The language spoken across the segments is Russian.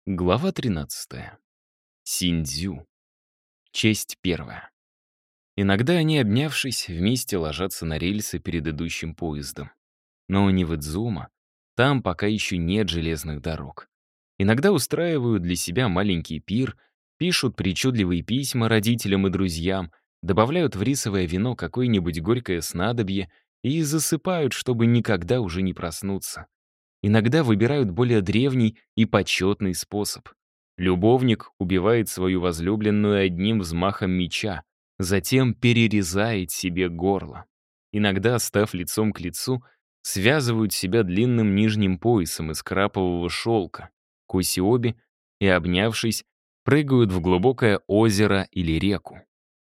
Глава 13. Синдзю. Часть 1. Иногда они, обнявшись, вместе ложатся на рельсы перед идущим поездом. Но не в Идзума. Там пока еще нет железных дорог. Иногда устраивают для себя маленький пир, пишут причудливые письма родителям и друзьям, добавляют в рисовое вино какое-нибудь горькое снадобье и засыпают, чтобы никогда уже не проснуться. Иногда выбирают более древний и почетный способ. Любовник убивает свою возлюбленную одним взмахом меча, затем перерезает себе горло. Иногда, став лицом к лицу, связывают себя длинным нижним поясом из крапового шелка, косиоби, и, обнявшись, прыгают в глубокое озеро или реку.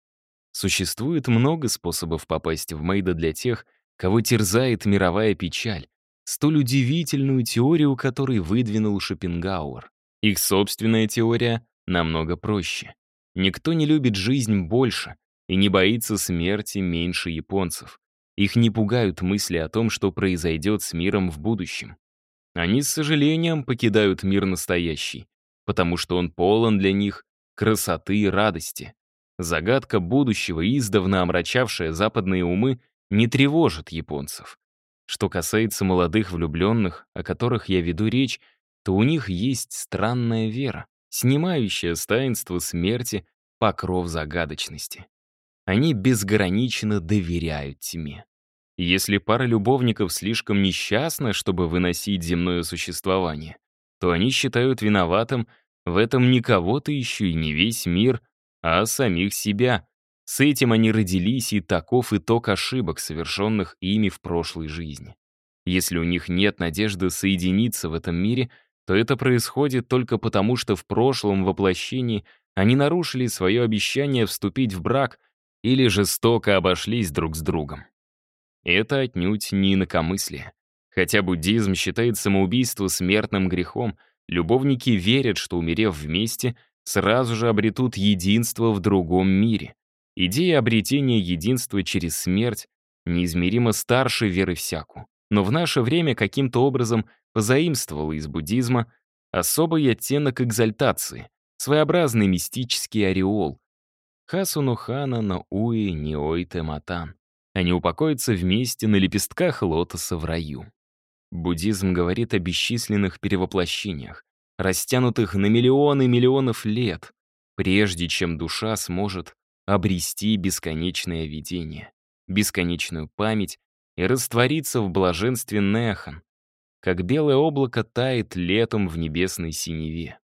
Существует много способов попасть в Мэйдо для тех, кого терзает мировая печаль, столь удивительную теорию, которой выдвинул Шопенгауэр. Их собственная теория намного проще. Никто не любит жизнь больше и не боится смерти меньше японцев. Их не пугают мысли о том, что произойдет с миром в будущем. Они с сожалением покидают мир настоящий, потому что он полон для них красоты и радости. Загадка будущего, издавна омрачавшая западные умы, не тревожит японцев. Что касается молодых влюбленных, о которых я веду речь, то у них есть странная вера, снимающая с таинства смерти покров загадочности. Они безгранично доверяют тьме. Если пара любовников слишком несчастна, чтобы выносить земное существование, то они считают виноватым в этом не кого-то еще и не весь мир, а самих себя. С этим они родились, и таков итог ошибок, совершенных ими в прошлой жизни. Если у них нет надежды соединиться в этом мире, то это происходит только потому, что в прошлом воплощении они нарушили свое обещание вступить в брак или жестоко обошлись друг с другом. Это отнюдь не инакомыслие. Хотя буддизм считает самоубийство смертным грехом, любовники верят, что, умерев вместе, сразу же обретут единство в другом мире. Идея обретения единства через смерть неизмеримо старше веры всяку, но в наше время каким-то образом позаимствовала из буддизма особый оттенок экзальтации, своеобразный мистический ореол. Хасуно хана но уи ниойте матан. Они упокоятся вместе на лепестках лотоса в раю. Буддизм говорит о бесчисленных перевоплощениях, растянутых на миллионы миллионов лет, прежде чем душа сможет обрести бесконечное видение, бесконечную память и раствориться в блаженстве нехан, как белое облако тает летом в небесной синеве.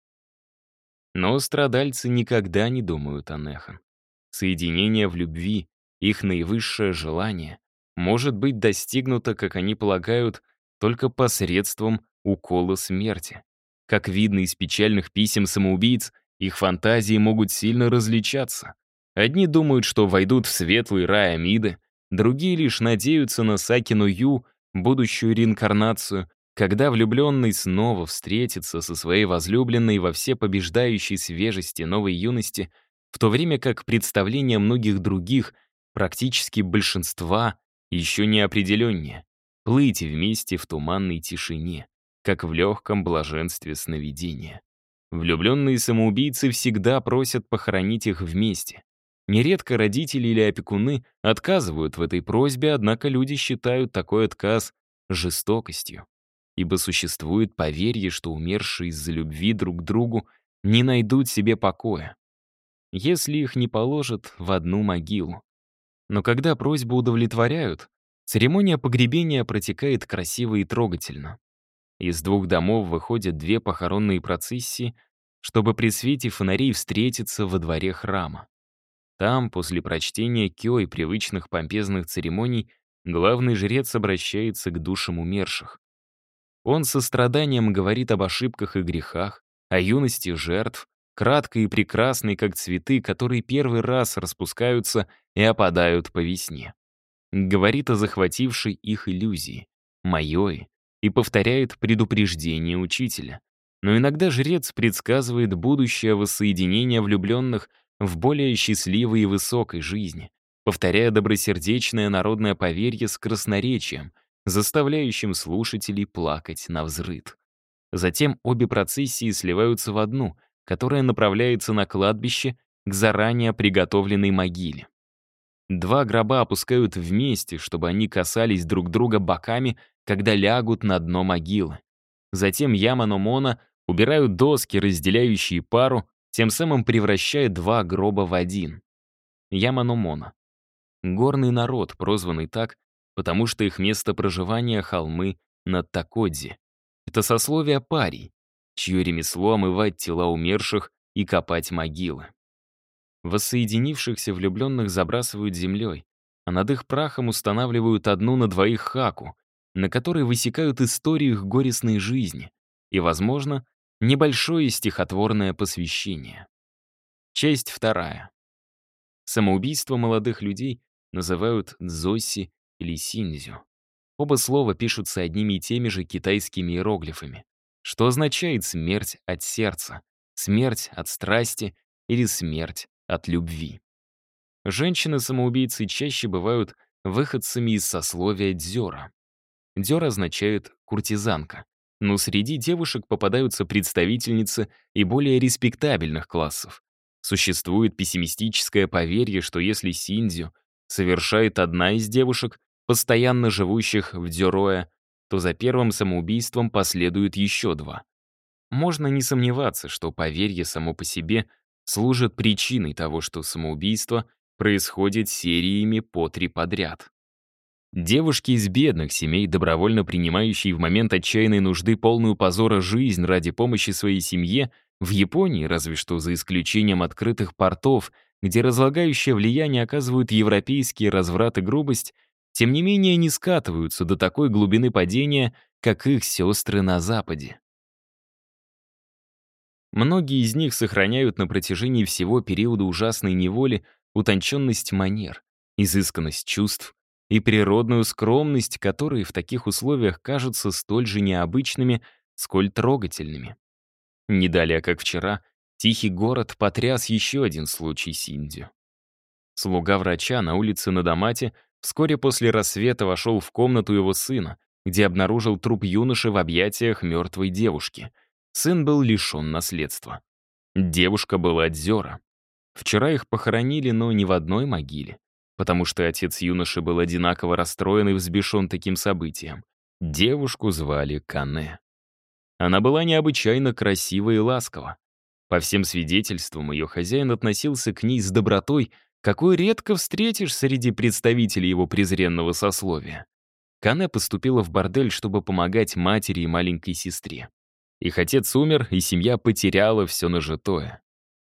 Но страдальцы никогда не думают о нехан. Соединение в любви, их наивысшее желание, может быть достигнуто, как они полагают, только посредством укола смерти. Как видно из печальных писем самоубийц, их фантазии могут сильно различаться. Одни думают, что войдут в светлый рай Амиды, другие лишь надеются на Сакину-Ю, будущую реинкарнацию, когда влюбленный снова встретится со своей возлюбленной во всепобеждающей свежести новой юности, в то время как представления многих других, практически большинства, еще не определеннее. Плыть вместе в туманной тишине, как в легком блаженстве сновидения. Влюбленные самоубийцы всегда просят похоронить их вместе. Нередко родители или опекуны отказывают в этой просьбе, однако люди считают такой отказ жестокостью. Ибо существует поверье, что умершие из-за любви друг к другу не найдут себе покоя, если их не положат в одну могилу. Но когда просьбу удовлетворяют, церемония погребения протекает красиво и трогательно. Из двух домов выходят две похоронные процессии, чтобы при свете фонарей встретиться во дворе храма. Там, после прочтения кё и привычных помпезных церемоний, главный жрец обращается к душам умерших. Он со страданием говорит об ошибках и грехах, о юности жертв, краткой и прекрасной, как цветы, которые первый раз распускаются и опадают по весне. Говорит о захватившей их иллюзии, майои, и повторяет предупреждение учителя. Но иногда жрец предсказывает будущее воссоединение влюбленных в более счастливой и высокой жизни, повторяя добросердечное народное поверье с красноречием, заставляющим слушателей плакать навзрыд. Затем обе процессии сливаются в одну, которая направляется на кладбище к заранее приготовленной могиле. Два гроба опускают вместе, чтобы они касались друг друга боками, когда лягут на дно могилы. Затем Яма-но-Мона убирают доски, разделяющие пару, тем самым превращая два гроба в один. Яма-но-Мона. Горный народ, прозванный так, потому что их место проживания — холмы над Токодзи. Это сословие парий, чье ремесло омывать тела умерших и копать могилы. Воссоединившихся влюбленных забрасывают землей, а над их прахом устанавливают одну на двоих хаку, на которой высекают историю их горестной жизни и, возможно, небольшое стихотворное посвящение. Часть вторая. Самоубийство молодых людей называют дзоси или синдзю. Оба слова пишутся одними и теми же китайскими иероглифами, что означает «смерть от сердца», «смерть от страсти» или «смерть от любви». Женщины-самоубийцы чаще бывают выходцами из сословия дзёра. Дзёра означает «куртизанка», но среди девушек попадаются представительницы и более респектабельных классов. Существует пессимистическое поверье, что если синдзю совершает одна из девушек, постоянно живущих в дзёроэ, то за первым самоубийством последуют еще два. Можно не сомневаться, что поверье само по себе служит причиной того, что самоубийство происходит сериями по 3 подряд. Девушки из бедных семей, добровольно принимающие в момент отчаянной нужды полную позора жизнь ради помощи своей семье, в Японии, разве что за исключением открытых портов, где разлагающее влияние оказывают европейские разврат и грубость, тем не менее не скатываются до такой глубины падения, как их сестры на Западе. Многие из них сохраняют на протяжении всего периода ужасной неволи утонченность манер, изысканность чувств и природную скромность, которые в таких условиях кажутся столь же необычными, сколь трогательными. Не далее, как вчера, тихий город потряс еще один случай синдзю. Слуга врача на улице Надамате вскоре после рассвета вошел в комнату его сына, где обнаружил труп юноши в объятиях мертвой девушки. Сын был лишен наследства. Девушка была дзёра. Вчера их похоронили, но не в одной могиле, потому что отец юноши был одинаково расстроен и взбешен таким событием. Девушку звали Кане. Она была необычайно красива и ласкова. По всем свидетельствам, ее хозяин относился к ней с добротой, какой редко встретишь среди представителей его презренного сословия. Кане поступила в бордель, чтобы помогать матери и маленькой сестре. Их отец умер, и семья потеряла все нажитое.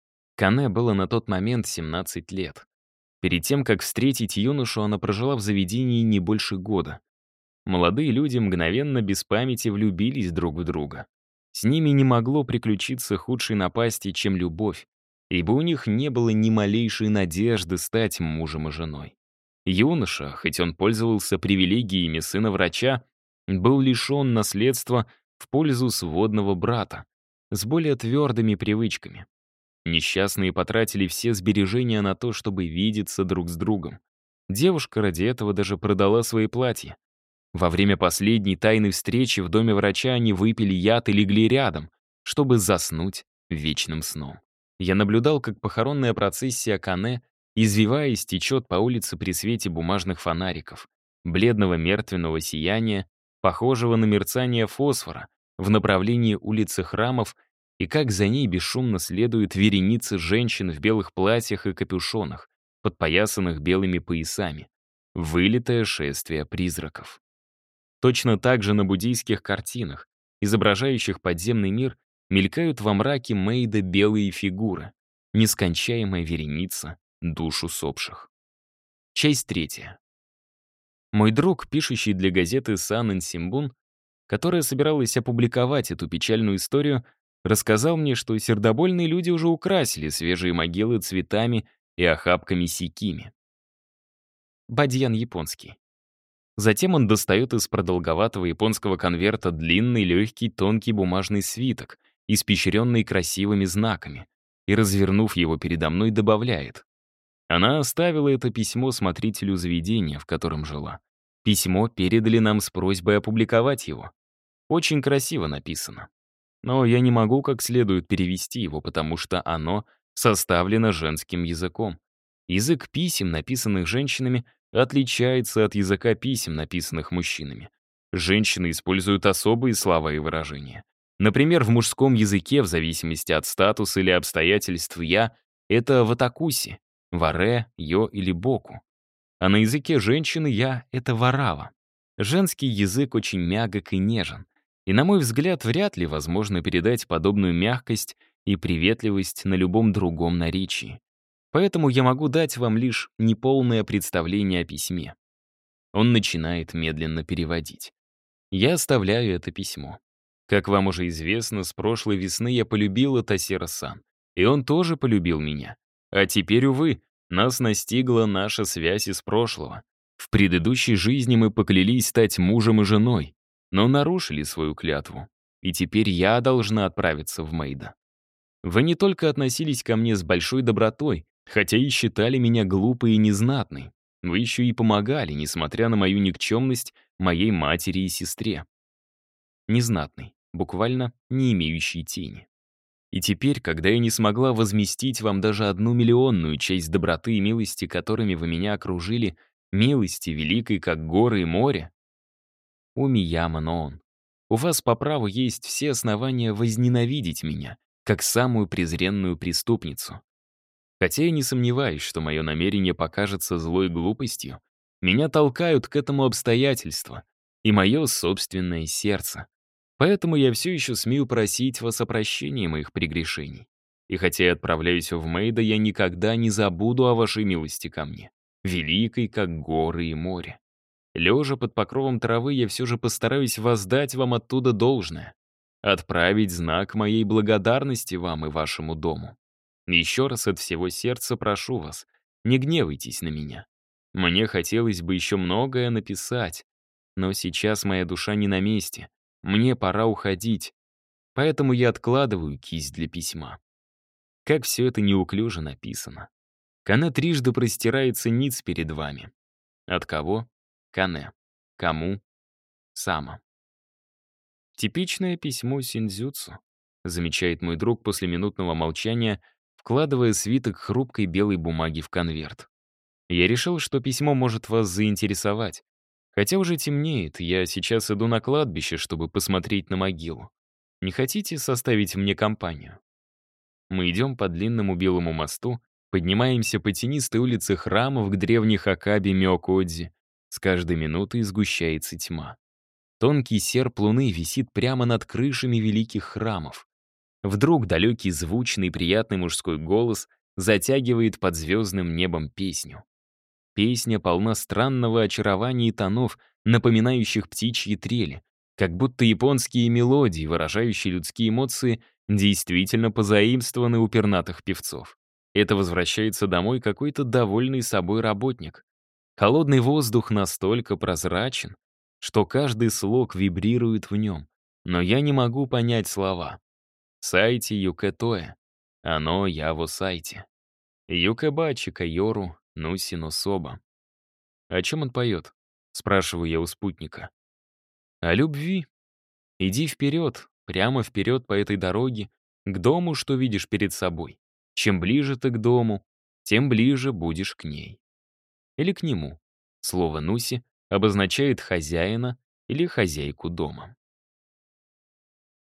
Кане было на тот момент 17 лет. Перед тем, как встретить юношу, она прожила в заведении не больше года. Молодые люди мгновенно без памяти влюбились друг в друга. С ними не могло приключиться худшей напасти, чем любовь, ибо у них не было ни малейшей надежды стать мужем и женой. Юноша, хоть он пользовался привилегиями сына врача, был лишен наследства в пользу сводного брата с более твердыми привычками. Несчастные потратили все сбережения на то, чтобы видеться друг с другом. Девушка ради этого даже продала свои платья. Во время последней тайной встречи в доме врача они выпили яд и легли рядом, чтобы заснуть вечным сном. Я наблюдал, как похоронная процессия Кане, извиваясь, течет по улице при свете бумажных фонариков, бледного мертвенного сияния, похожего на мерцание фосфора, в направлении улицы Храмов, и как за ней бесшумно следуют вереницы женщин в белых платьях и капюшонах, подпоясанных белыми поясами. Вылитое шествие призраков. Точно так же на буддийских картинах, изображающих подземный мир, мелькают во мраке Мэйда белые фигуры, нескончаемая вереница душ усопших. Часть третья. Мой друг, пишущий для газеты Санэн Симбун, которая собиралась опубликовать эту печальную историю, рассказал мне, что сердобольные люди уже украсили свежие могилы цветами и охапками сикими. Бадьян японский. Затем он достает из продолговатого японского конверта длинный, легкий, тонкий бумажный свиток, испещренный красивыми знаками, и, развернув его передо мной, добавляет: «Она оставила это письмо смотрителю заведения, в котором жила. Письмо передали нам с просьбой опубликовать его. Очень красиво написано. но я не могу как следует перевести его, потому что оно составлено женским языком. Язык писем, написанных женщинами, отличается от языка писем, написанных мужчинами. Женщины используют особые слова и выражения. Например, в мужском языке, в зависимости от статуса или обстоятельств «я» — это ватакуси, варе, йо или боку. А на языке женщины «я» — это варава. Женский язык очень мягок и нежен. И, на мой взгляд, вряд ли возможно передать подобную мягкость и приветливость на любом другом наречии. Поэтому я могу дать вам лишь неполное представление о письме. Он начинает медленно переводить. Я оставляю это письмо. Как вам уже известно, с прошлой весны я полюбила Тасера-сан. И он тоже полюбил меня. А теперь, увы, нас настигла наша связь из прошлого. В предыдущей жизни мы поклялись стать мужем и женой, но нарушили свою клятву. И теперь я должна отправиться в Мейда. Вы не только относились ко мне с большой добротой, хотя и считали меня глупой и незнатной. Вы еще и помогали, несмотря на мою никчемность, моей матери и сестре. Незнатный, буквально не имеющий тени. И теперь, когда я не смогла возместить вам даже 1 миллионную часть доброты и милости, которыми вы меня окружили, милости великой, как горы и море, Умияма Ноон, у вас по праву есть все основания возненавидеть меня, как самую презренную преступницу. Хотя я не сомневаюсь, что мое намерение покажется злой глупостью, меня толкают к этому обстоятельства и мое собственное сердце. Поэтому я все еще смею просить вас о прощении моих прегрешений. И хотя я отправляюсь в Мейда, я никогда не забуду о вашей милости ко мне, великой, как горы и море. Лежа под покровом травы, я все же постараюсь воздать вам оттуда должное, отправить знак моей благодарности вам и вашему дому. Еще раз от всего сердца прошу вас, не гневайтесь на меня. Мне хотелось бы еще многое написать, но сейчас моя душа не на месте. Мне пора уходить, поэтому я откладываю кисть для письма. Как все это неуклюже написано. Кане трижды простирается ниц перед вами. От кого? Кане. Кому? Сама. Типичное письмо синдзюцу, замечает мой друг после минутного молчания, вкладывая свиток хрупкой белой бумаги в конверт. Я решил, что письмо может вас заинтересовать. Хотя уже темнеет, я сейчас иду на кладбище, чтобы посмотреть на могилу. Не хотите составить мне компанию? Мы идем по длинному белому мосту, поднимаемся по тенистой улице храмов к древней Хакаби Миокодзи. С каждой минутой сгущается тьма. Тонкий серп луны висит прямо над крышами великих храмов. Вдруг далекий звучный приятный мужской голос затягивает под звездным небом песню. Песня полна странного очарования и тонов, напоминающих птичьи трели, как будто японские мелодии, выражающие людские эмоции, действительно позаимствованы у пернатых певцов. Это возвращается домой какой-то довольный собой работник. Холодный воздух настолько прозрачен, что каждый слог вибрирует в нем, но я не могу понять слова. Сайте юкэтоэ, оно яво сайте. Юкэбачи кайору нуси но соба. О чем он поет? Спрашиваю я у спутника. О любви. Иди вперед, прямо вперед по этой дороге, к дому, что видишь перед собой. Чем ближе ты к дому, тем ближе будешь к ней. Или к нему. Слово «нуси» обозначает хозяина или хозяйку дома.